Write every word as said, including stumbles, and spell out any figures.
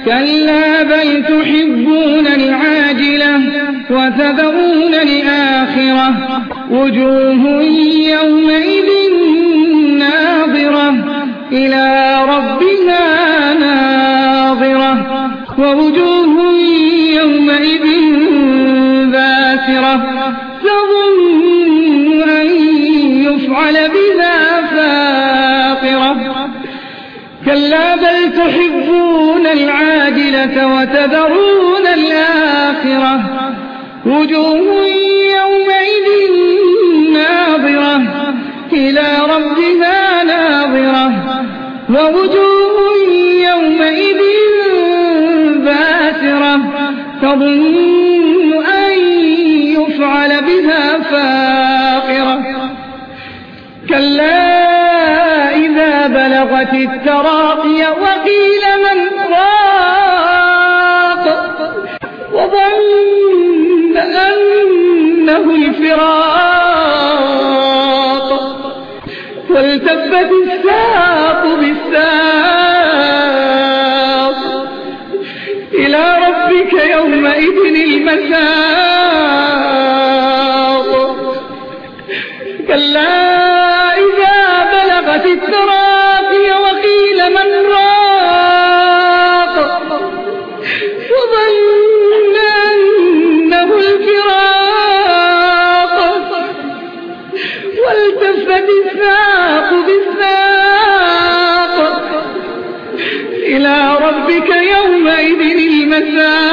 كلا بل تحبون العاجلة وتذرون الآخرة وجوه يومئذ ناظرة إلى ربها ناظرة ووجوه يومئذ باسرة تظن أن يفعل بها فاقرة كلا بل تحبون العاجلة وتذرون الآخرة وجوه يومئذ ناظرة إلى ربها ناظرة ووجوه يومئذ باسرة تظن أن يفعل بها فاقرة كلا إذا بلغت التراقي وقيل من راق وظن أنه الفراق والتفت الساق بالساق إلى ربك يومئذ المساق كلا إذا بلغت التراقي وقيل من راق وظن أنه الفراق والتفت الساق بالساق إلى ربك يومئذ المساق